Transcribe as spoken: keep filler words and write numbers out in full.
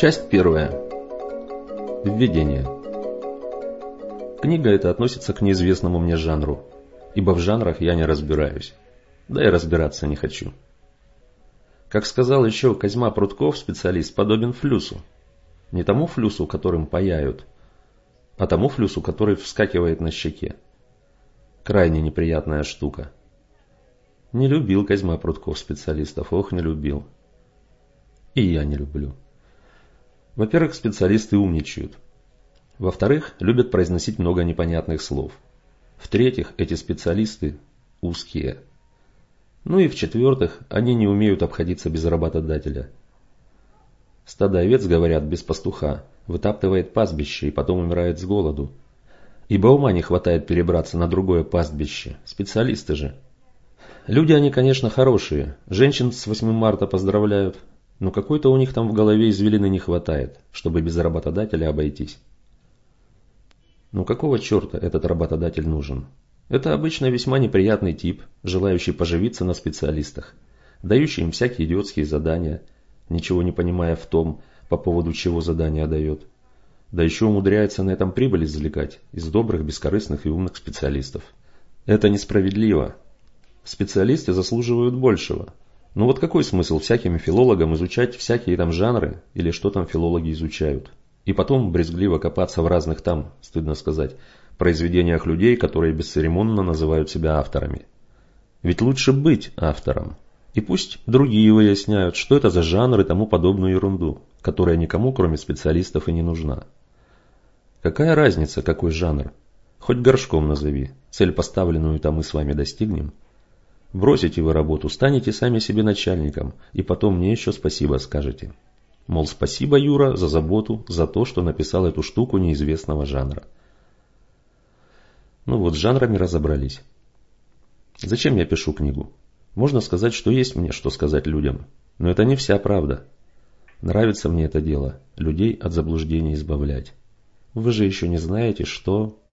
Часть первая. Введение. Книга эта относится к неизвестному мне жанру, ибо в жанрах я не разбираюсь, да и разбираться не хочу. Как сказал еще Козьма Прутков, специалист, подобен флюсу. Не тому флюсу, которым паяют, а тому флюсу, который вскакивает на щеке. Крайне неприятная штука. Не любил Козьма Прутков специалистов, ох, не любил. И я не люблю. Во-первых, специалисты умничают. Во-вторых, любят произносить много непонятных слов. В-третьих, эти специалисты узкие. Ну и в-четвертых, они не умеют обходиться без работодателя. Стадо овец, говорят, без пастуха, вытаптывает пастбище и потом умирает с голоду. Ибо ума не хватает перебраться на другое пастбище. Специалисты же. Люди они, конечно, хорошие. Женщин с восьмым марта поздравляют. Но какой-то у них там в голове извилины не хватает, чтобы без работодателя обойтись. Ну какого черта этот работодатель нужен? Это обычно весьма неприятный тип, желающий поживиться на специалистах, дающий им всякие идиотские задания, ничего не понимая в том, по поводу чего задания дает. Да еще умудряется на этом прибыль извлекать из добрых, бескорыстных и умных специалистов. Это несправедливо. Специалисты заслуживают большего. Ну вот какой смысл всяким филологам изучать всякие там жанры или что там филологи изучают? И потом брезгливо копаться в разных там, стыдно сказать, произведениях людей, которые бесцеремонно называют себя авторами. Ведь лучше быть автором. И пусть другие выясняют, что это за жанр и тому подобную ерунду, которая никому, кроме специалистов, и не нужна. Какая разница, какой жанр? Хоть горшком назови, цель поставленную-то мы с вами достигнем. Бросите вы работу, станете сами себе начальником, и потом мне еще спасибо скажете. Мол, спасибо, Юра, за заботу, за то, что написал эту штуку неизвестного жанра. Ну вот, с жанрами разобрались. Зачем я пишу книгу? Можно сказать, что есть мне что сказать людям, но это не вся правда. Нравится мне это дело, людей от заблуждений избавлять. Вы же еще не знаете, что...